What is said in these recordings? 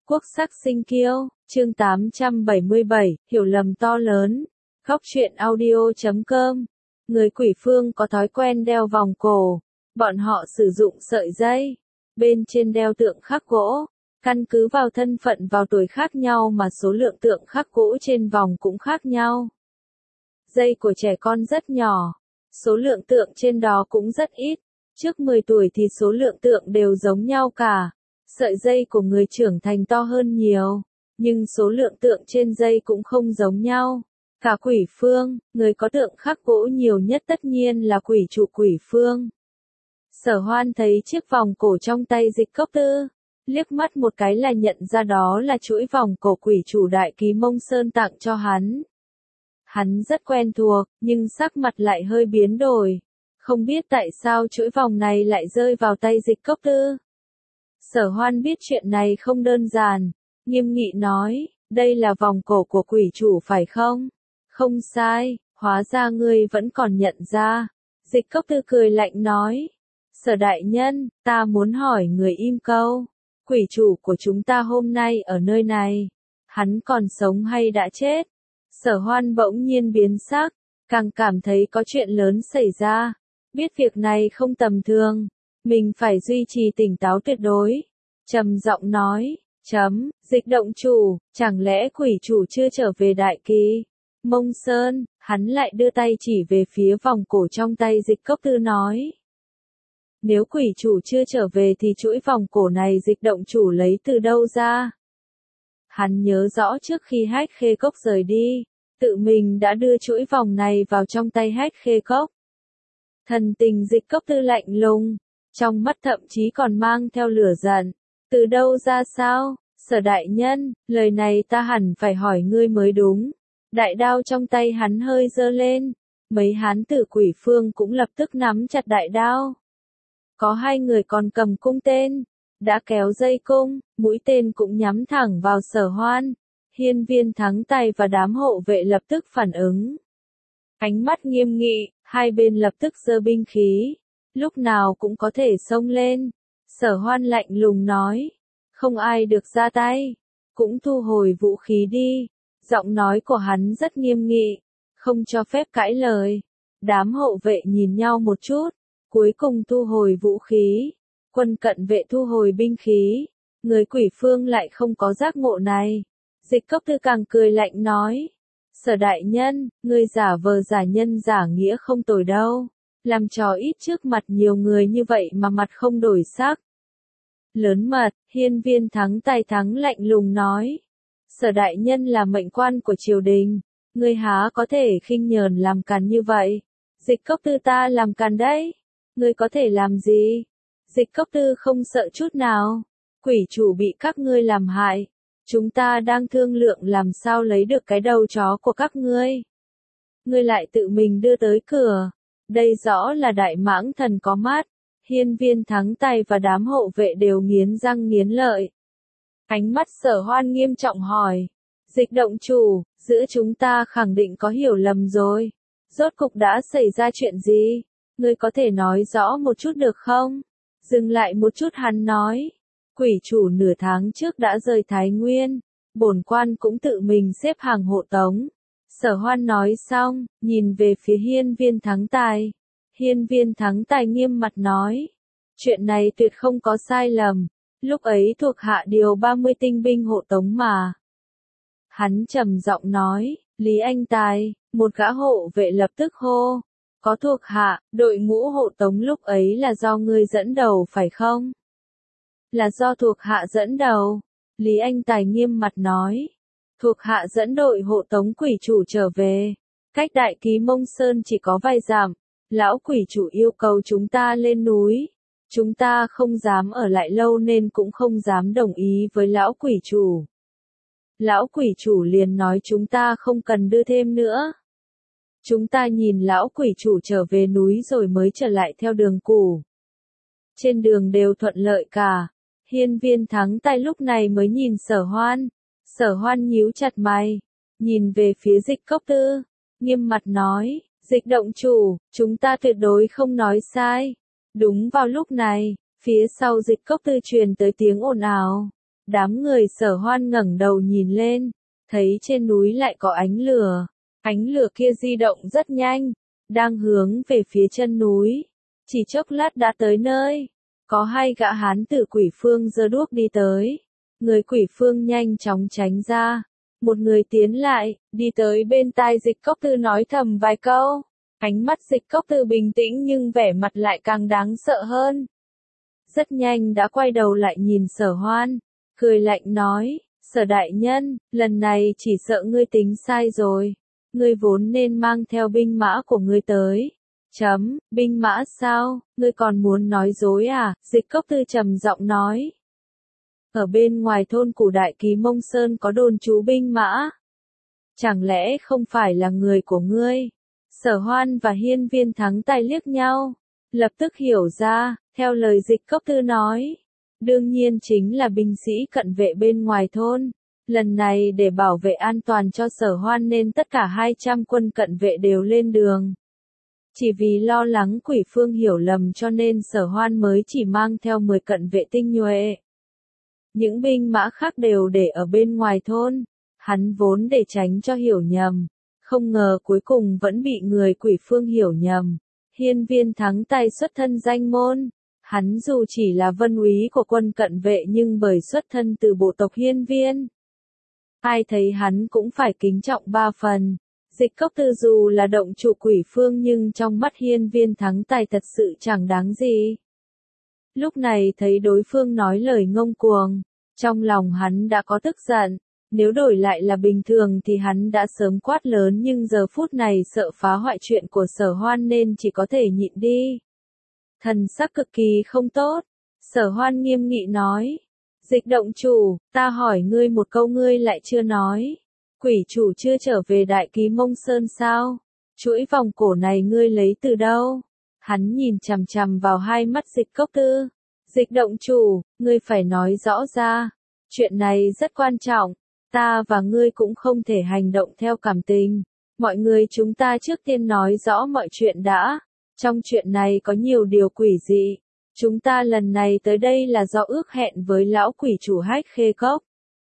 Quốc sắc sinh kiêu, chương 877, hiểu lầm to lớn. Góc truyện audio.com. Người Quỷ Phương có thói quen đeo vòng cổ. Bọn họ sử dụng sợi dây. Bên trên đeo tượng khắc gỗ. Căn cứ vào thân phận vào tuổi khác nhau mà số lượng tượng khắc gỗ trên vòng cũng khác nhau. Dây của trẻ con rất nhỏ. Số lượng tượng trên đó cũng rất ít. Trước 10 tuổi thì số lượng tượng đều giống nhau cả. Sợi dây của người trưởng thành to hơn nhiều, nhưng số lượng tượng trên dây cũng không giống nhau. Cả Quỷ Phương, người có tượng khắc gỗ nhiều nhất tất nhiên là quỷ trụ Quỷ Phương. Sở Hoan thấy chiếc vòng cổ trong tay Dịch Cốc Tư, liếc mắt một cái là nhận ra đó là chuỗi vòng cổ quỷ chủ Đại Ký Mông Sơn tặng cho hắn. Hắn rất quen thuộc, nhưng sắc mặt lại hơi biến đổi. Không biết tại sao chuỗi vòng này lại rơi vào tay Dịch Cốc Tư. Sở Hoan biết chuyện này không đơn giản, nghiêm nghị nói, đây là vòng cổ của quỷ chủ phải không? Không sai, hóa ra ngươi vẫn còn nhận ra. Dịch Cốc Tư cười lạnh nói, Sở đại nhân, ta muốn hỏi người im câu, quỷ chủ của chúng ta hôm nay ở nơi này, hắn còn sống hay đã chết? Sở Hoan bỗng nhiên biến sắc, càng cảm thấy có chuyện lớn xảy ra, biết việc này không tầm thường. Mình phải duy trì tỉnh táo tuyệt đối. Trầm giọng nói, Dịch động chủ, chẳng lẽ quỷ chủ chưa trở về Đại Ký Mông Sơn? Hắn lại đưa tay chỉ về phía vòng cổ trong tay Dịch Cốc Tư nói. Nếu quỷ chủ chưa trở về thì chuỗi vòng cổ này Dịch động chủ lấy từ đâu ra? Hắn nhớ rõ trước khi Hách Khê Cốc rời đi, tự mình đã đưa chuỗi vòng này vào trong tay Hách Khê Cốc. Thần tình Dịch Cốc Tư lạnh lùng, trong mắt thậm chí còn mang theo lửa giận. Từ đâu ra sao? Sở đại nhân, lời này ta hẳn phải hỏi ngươi mới đúng. Đại đao trong tay hắn hơi giơ lên, mấy hán tử Quỷ Phương cũng lập tức nắm chặt đại đao. Có hai người còn cầm cung tên, đã kéo dây cung, mũi tên cũng nhắm thẳng vào Sở Hoan. Hiên Viên Thắng Tài và đám hộ vệ lập tức phản ứng. Ánh mắt nghiêm nghị, hai bên lập tức giơ binh khí, lúc nào cũng có thể xông lên. Sở Hoan lạnh lùng nói, không ai được ra tay, cũng thu hồi vũ khí đi. Giọng nói của hắn rất nghiêm nghị, không cho phép cãi lời. Đám hộ vệ nhìn nhau một chút, cuối cùng thu hồi vũ khí. Quân cận vệ thu hồi binh khí, người Quỷ Phương lại không có giác ngộ này. Dịch Cốc Tư càng cười lạnh nói, Sở đại nhân, ngươi giả vờ giả nhân giả nghĩa không tồi đâu. Làm trò ít trước mặt nhiều người như vậy mà mặt không đổi sắc. Lớn mật, Hiên Viên Thắng Tài thắng lạnh lùng nói. Sở đại nhân là mệnh quan của triều đình, ngươi há có thể khinh nhờn làm càn như vậy? Dịch Cốc Tư ta làm càn đấy, ngươi có thể làm gì? Dịch Cốc Tư không sợ chút nào, quỷ chủ bị các ngươi làm hại. Chúng ta đang thương lượng làm sao lấy được cái đầu chó của các ngươi. Ngươi lại tự mình đưa tới cửa. Đây rõ là đại mãng thần có mắt. Hiên Viên Thắng Tài và đám hộ vệ đều nghiến răng nghiến lợi. Ánh mắt Sở Hoan nghiêm trọng hỏi. Dịch động chủ, giữa chúng ta khẳng định có hiểu lầm rồi. Rốt cục đã xảy ra chuyện gì? Ngươi có thể nói rõ một chút được không? Dừng lại một chút hắn nói. Quỷ chủ nửa tháng trước đã rời Thái Nguyên. Bổn quan cũng tự mình xếp hàng hộ tống. Sở Hoan nói xong, nhìn về phía Hiên Viên Thắng Tài. Hiên Viên Thắng Tài nghiêm mặt nói. Chuyện này tuyệt không có sai lầm. Lúc ấy thuộc hạ điều 30 tinh binh hộ tống mà. Hắn trầm giọng nói, Lý Anh Tài, một gã hộ vệ lập tức hô. Có thuộc hạ, đội ngũ hộ tống lúc ấy là do ngươi dẫn đầu phải không? Là do thuộc hạ dẫn đầu. Lý Anh Tài nghiêm mặt nói. Thuộc hạ dẫn đội hộ tống quỷ chủ trở về. Cách Đại Ký Mông Sơn chỉ có vài dặm. Lão quỷ chủ yêu cầu chúng ta lên núi. Chúng ta không dám ở lại lâu nên cũng không dám đồng ý với lão quỷ chủ. Lão quỷ chủ liền nói chúng ta không cần đưa thêm nữa. Chúng ta nhìn lão quỷ chủ trở về núi rồi mới trở lại theo đường cũ. Trên đường đều thuận lợi cả. Hiên Viên Thắng Tài lúc này mới nhìn Sở Hoan. Sở Hoan nhíu chặt mày, nhìn về phía Dịch Cốc Tư, nghiêm mặt nói, Dịch động chủ, chúng ta tuyệt đối không nói sai. Đúng vào lúc này, phía sau Dịch Cốc Tư truyền tới tiếng ồn ào. Đám người Sở Hoan ngẩng đầu nhìn lên, thấy trên núi lại có ánh lửa. Ánh lửa kia di động rất nhanh, đang hướng về phía chân núi. Chỉ chốc lát đã tới nơi. Có hai gã hán tử Quỷ Phương giơ đuốc đi tới. Người Quỷ Phương nhanh chóng tránh ra. Một người tiến lại, đi tới bên tai Dịch Cốc Tư nói thầm vài câu. Ánh mắt Dịch Cốc Tư bình tĩnh nhưng vẻ mặt lại càng đáng sợ hơn. Rất nhanh đã quay đầu lại nhìn Sở Hoan, cười lạnh nói, Sở đại nhân, lần này chỉ sợ ngươi tính sai rồi. Ngươi vốn nên mang theo binh mã của ngươi tới. Binh mã sao, ngươi còn muốn nói dối à? Dịch Cốc Tư trầm giọng nói. Ở bên ngoài thôn Củ Đại Ký Mông Sơn có đồn trú binh mã. Chẳng lẽ không phải là người của ngươi? Sở Hoan và Hiên Viên Thắng Tài liếc nhau, lập tức hiểu ra, theo lời Dịch Cốc Tư nói. Đương nhiên chính là binh sĩ cận vệ bên ngoài thôn. Lần này để bảo vệ an toàn cho Sở Hoan nên tất cả 200 quân cận vệ đều lên đường. Chỉ vì lo lắng Quỷ Phương hiểu lầm cho nên Sở Hoan mới chỉ mang theo 10 cận vệ tinh nhuệ. Những binh mã khác đều để ở bên ngoài thôn. Hắn vốn để tránh cho hiểu nhầm. Không ngờ cuối cùng vẫn bị người Quỷ Phương hiểu nhầm. Hiên Viên Thắng Tài xuất thân danh môn. Hắn dù chỉ là vân úy của quân cận vệ nhưng bởi xuất thân từ bộ tộc Hiên Viên. Ai thấy hắn cũng phải kính trọng 3 phần. Dịch Cốc Tư dù là động chủ Quỷ Phương nhưng trong mắt Hiên Viên Thắng Tài thật sự chẳng đáng gì. Lúc này thấy đối phương nói lời ngông cuồng, trong lòng hắn đã có tức giận. Nếu đổi lại là bình thường thì hắn đã sớm quát lớn nhưng giờ phút này sợ phá hoại chuyện của Sở Hoan nên chỉ có thể nhịn đi. Thần sắc cực kỳ không tốt. Sở Hoan nghiêm nghị nói. Dịch động chủ, ta hỏi ngươi một câu ngươi lại chưa nói. Quỷ chủ chưa trở về Đại Ký Mông Sơn sao? Chuỗi vòng cổ này ngươi lấy từ đâu? Hắn nhìn chằm chằm vào hai mắt Dịch Cốc Tư. Dịch động chủ, ngươi phải nói rõ ra. Chuyện này rất quan trọng. Ta và ngươi cũng không thể hành động theo cảm tình. Mọi người chúng ta trước tiên nói rõ mọi chuyện đã. Trong chuyện này có nhiều điều quỷ dị. Chúng ta lần này tới đây là do ước hẹn với lão quỷ chủ Hách Khê Cốc.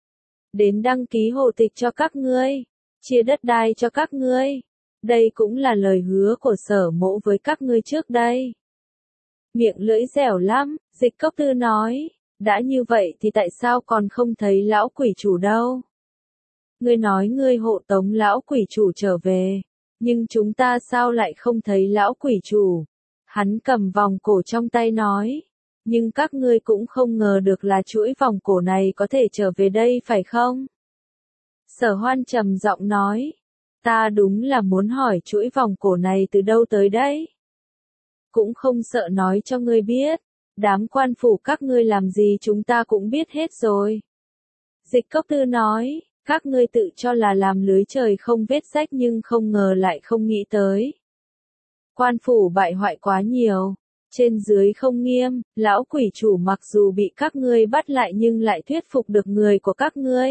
Đến đăng ký hộ tịch cho các ngươi. Chia đất đai cho các ngươi. Đây cũng là lời hứa của Sở mỗ với các ngươi trước đây. Miệng lưỡi dẻo lắm, Dịch Cốc Tư nói. Đã như vậy thì tại sao còn không thấy lão quỷ chủ đâu? Ngươi nói ngươi hộ tống lão quỷ chủ trở về. Nhưng chúng ta sao lại không thấy lão quỷ chủ? Hắn cầm vòng cổ trong tay nói. Nhưng các ngươi cũng không ngờ được là chuỗi vòng cổ này có thể trở về đây phải không? Sở Hoan trầm giọng nói. Ta đúng là muốn hỏi chuỗi vòng cổ này từ đâu tới đấy? Cũng không sợ nói cho ngươi biết. Đám quan phủ các ngươi làm gì chúng ta cũng biết hết rồi. Dịch Cốc Tư nói. Các ngươi tự cho là làm lưới trời không vết rách nhưng không ngờ lại không nghĩ tới. Quan phủ bại hoại quá nhiều, trên dưới không nghiêm, lão quỷ chủ mặc dù bị các ngươi bắt lại nhưng lại thuyết phục được người của các ngươi.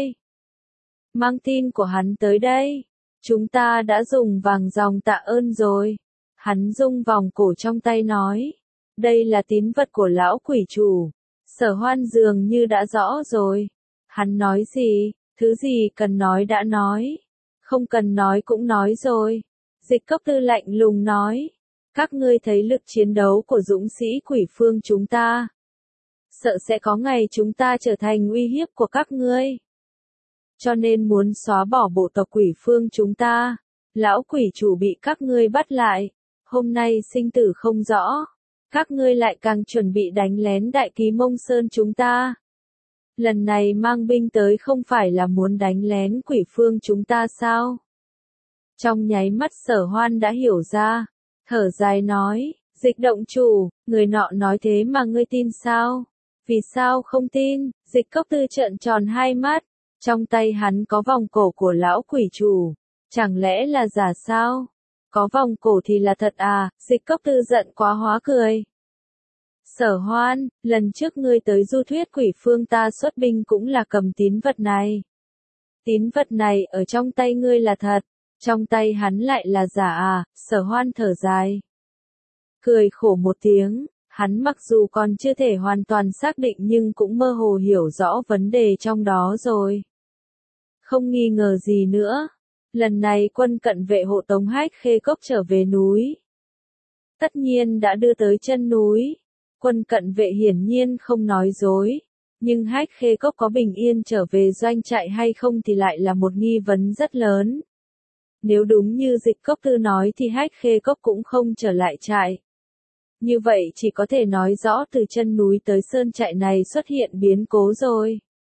Mang tin của hắn tới đây, chúng ta đã dùng vàng ròng tạ ơn rồi. Hắn rung vòng cổ trong tay nói, đây là tín vật của lão quỷ chủ. Sở Hoan dường như đã rõ rồi. Hắn nói gì? Thứ gì cần nói đã nói. Không cần nói cũng nói rồi. Dịch Cốc Tư lạnh lùng nói. Các ngươi thấy lực chiến đấu của dũng sĩ Quỷ Phương chúng ta. Sợ sẽ có ngày chúng ta trở thành uy hiếp của các ngươi. Cho nên muốn xóa bỏ bộ tộc Quỷ Phương chúng ta. Lão quỷ chủ bị các ngươi bắt lại. Hôm nay sinh tử không rõ. Các ngươi lại càng chuẩn bị đánh lén Đại Ký Mông Sơn chúng ta. Lần này mang binh tới không phải là muốn đánh lén Quỷ Phương chúng ta sao? Trong nháy mắt Sở Hoan đã hiểu ra, thở dài nói, Dịch động chủ, người nọ nói thế mà ngươi tin sao? Vì sao không tin? Dịch Cốc Tư trợn tròn hai mắt, trong tay hắn có vòng cổ của lão quỷ chủ, chẳng lẽ là giả sao? Có vòng cổ thì là thật à? Dịch Cốc Tư giận quá hóa cười. Sở Hoan, lần trước ngươi tới du thuyết Quỷ Phương ta xuất binh cũng là cầm tín vật này. Tín vật này ở trong tay ngươi là thật, trong tay hắn lại là giả à? Sở Hoan thở dài. Cười khổ một tiếng, Hắn mặc dù còn chưa thể hoàn toàn xác định nhưng cũng mơ hồ hiểu rõ vấn đề trong đó rồi. Không nghi ngờ gì nữa. Lần này quân cận vệ hộ tống Hách Khê Cốc trở về núi. Tất nhiên đã đưa tới chân núi. Quân cận vệ hiển nhiên không nói dối. Nhưng Hách Khê Cốc có bình yên trở về doanh trại hay không thì lại là một nghi vấn rất lớn. Nếu đúng như Dịch Cốc Tư nói thì Hách Khê Cốc cũng không trở lại trại. Như vậy chỉ có thể nói rõ từ chân núi tới sơn trại này xuất hiện biến cố rồi.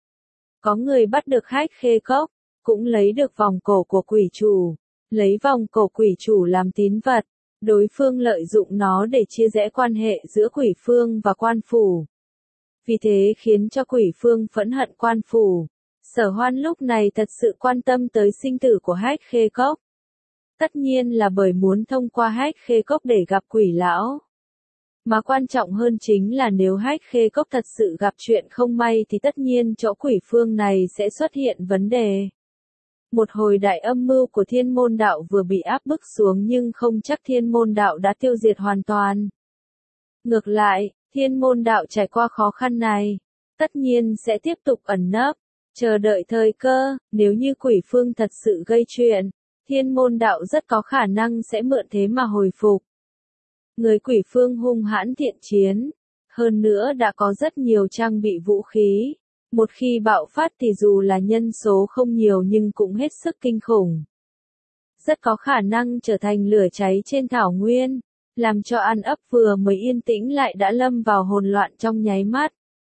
Có người bắt được Hách Khê Cốc, cũng lấy được vòng cổ của quỷ chủ, lấy vòng cổ quỷ chủ làm tín vật, đối phương lợi dụng nó để chia rẽ quan hệ giữa quỷ phương và quan phủ. Vì thế khiến cho quỷ phương phẫn hận quan phủ. Sở Hoan lúc này thật sự quan tâm tới sinh tử của Hách Khê Cốc. Tất nhiên là bởi muốn thông qua Hách Khê Cốc để gặp quỷ lão. Mà quan trọng hơn chính là nếu Hách Khê Cốc thật sự gặp chuyện không may thì tất nhiên chỗ quỷ phương này sẽ xuất hiện vấn đề. Một hồi đại âm mưu của Thiên Môn Đạo vừa bị áp bức xuống nhưng không chắc Thiên Môn Đạo đã tiêu diệt hoàn toàn. Ngược lại, Thiên Môn Đạo trải qua khó khăn này, tất nhiên sẽ tiếp tục ẩn nấp, chờ đợi thời cơ. Nếu như quỷ phương thật sự gây chuyện, Thiên Môn Đạo rất có khả năng sẽ mượn thế mà hồi phục. Người quỷ phương hung hãn thiện chiến, hơn nữa đã có rất nhiều trang bị vũ khí. Một khi bạo phát thì dù là nhân số không nhiều nhưng cũng hết sức kinh khủng. Rất có khả năng trở thành lửa cháy trên thảo nguyên, làm cho An ấp vừa mới yên tĩnh lại đã lâm vào hỗn loạn trong nháy mắt.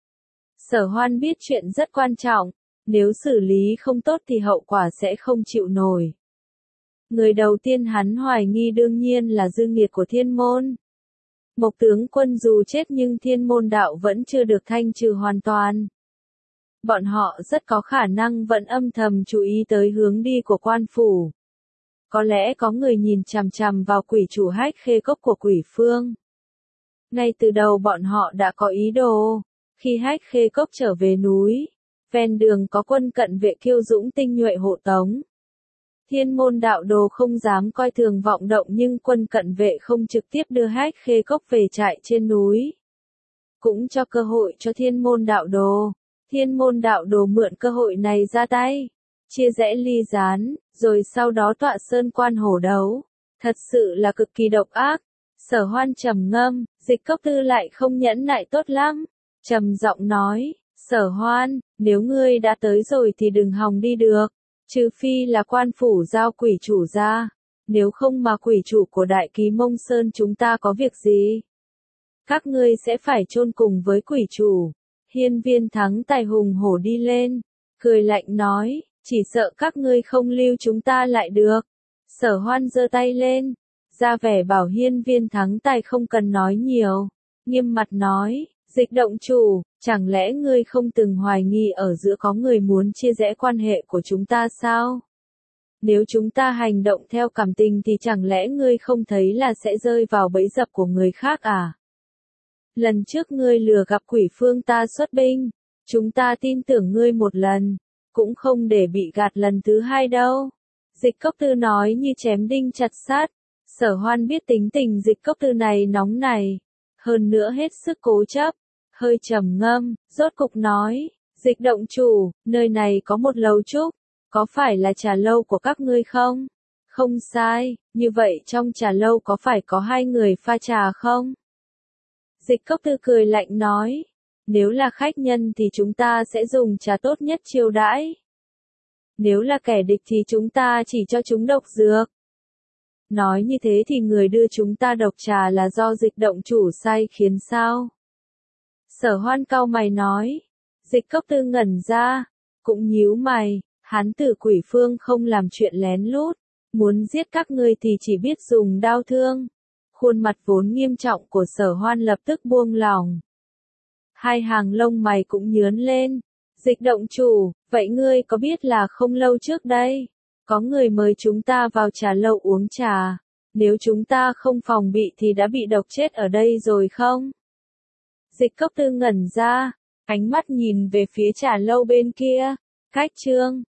Sở Hoan biết chuyện rất quan trọng, nếu xử lý không tốt thì hậu quả sẽ không chịu nổi. Người đầu tiên hắn hoài nghi đương nhiên là dư nghiệt của Thiên Môn. Mộc tướng quân dù chết nhưng Thiên Môn Đạo vẫn chưa được thanh trừ hoàn toàn. Bọn họ rất có khả năng vẫn âm thầm chú ý tới hướng đi của quan phủ. Có lẽ có người nhìn chằm chằm vào quỷ chủ Hách Khê Cốc của quỷ phương. Ngay từ đầu bọn họ đã có ý đồ. Khi Hách Khê Cốc trở về núi, ven đường có quân cận vệ kiêu dũng tinh nhuệ hộ tống. Thiên Môn Đạo đồ không dám coi thường vọng động nhưng quân cận vệ không trực tiếp đưa Hách Khê Cốc về trại trên núi. Cũng cho cơ hội cho Thiên Môn Đạo đồ. Thiên Môn Đạo đồ mượn cơ hội này ra tay, chia rẽ ly gián, rồi sau đó tọa sơn quan hổ đấu. Thật sự là cực kỳ độc ác. Sở Hoan trầm ngâm, Dịch Cốc Tư lại không nhẫn nại tốt lắm. Trầm giọng nói, Sở Hoan, nếu ngươi đã tới rồi thì đừng hòng đi được. Trừ phi là quan phủ giao quỷ chủ ra. Nếu không mà quỷ chủ của Đại Ký Mông Sơn chúng ta có việc gì? Các ngươi sẽ phải chôn cùng với quỷ chủ. Hiên Viên Thắng tài hùng hổ đi lên, cười lạnh nói, chỉ sợ các ngươi không lưu chúng ta lại được. Sở Hoan giơ tay lên, ra vẻ bảo Hiên Viên Thắng tài không cần nói nhiều, nghiêm mặt nói, Dịch động chủ, chẳng lẽ ngươi không từng hoài nghi ở giữa có người muốn chia rẽ quan hệ của chúng ta sao? Nếu chúng ta hành động theo cảm tình thì chẳng lẽ ngươi không thấy là sẽ rơi vào bẫy dập của người khác à? Lần trước ngươi lừa gặp quỷ phương ta xuất binh, chúng ta tin tưởng ngươi một lần, cũng không để bị gạt lần thứ hai đâu. Dịch Cốc Tư nói như chém đinh chặt sắt. Sở Hoan biết tính tình Dịch Cốc Tư này nóng này, hơn nữa hết sức cố chấp, hơi trầm ngâm, rốt cục nói, Dịch động chủ, nơi này có một lầu trúc, có phải là trà lâu của các ngươi không? Không sai, như vậy trong trà lâu có phải có hai người pha trà không? Dịch Cốc Tư cười lạnh nói, nếu là khách nhân thì chúng ta sẽ dùng trà tốt nhất chiêu đãi. Nếu là kẻ địch thì chúng ta chỉ cho chúng độc dược. Nói như thế thì người đưa chúng ta độc trà là do Dịch động chủ sai khiến sao? Sở Hoan cau mày nói, Dịch Cốc Tư ngẩn ra, cũng nhíu mày, hắn Tử Quỷ Phương không làm chuyện lén lút, muốn giết các ngươi thì chỉ biết dùng đao thương. Khuôn mặt vốn nghiêm trọng của Sở Hoan lập tức buông lỏng. Hai hàng lông mày cũng nhướn lên. Dịch động chủ, vậy ngươi có biết là không lâu trước đây, có người mời chúng ta vào trà lâu uống trà, nếu chúng ta không phòng bị thì đã bị độc chết ở đây rồi không? Dịch Cốc Tư ngẩn ra, ánh mắt nhìn về phía trà lâu bên kia, Khách Trương,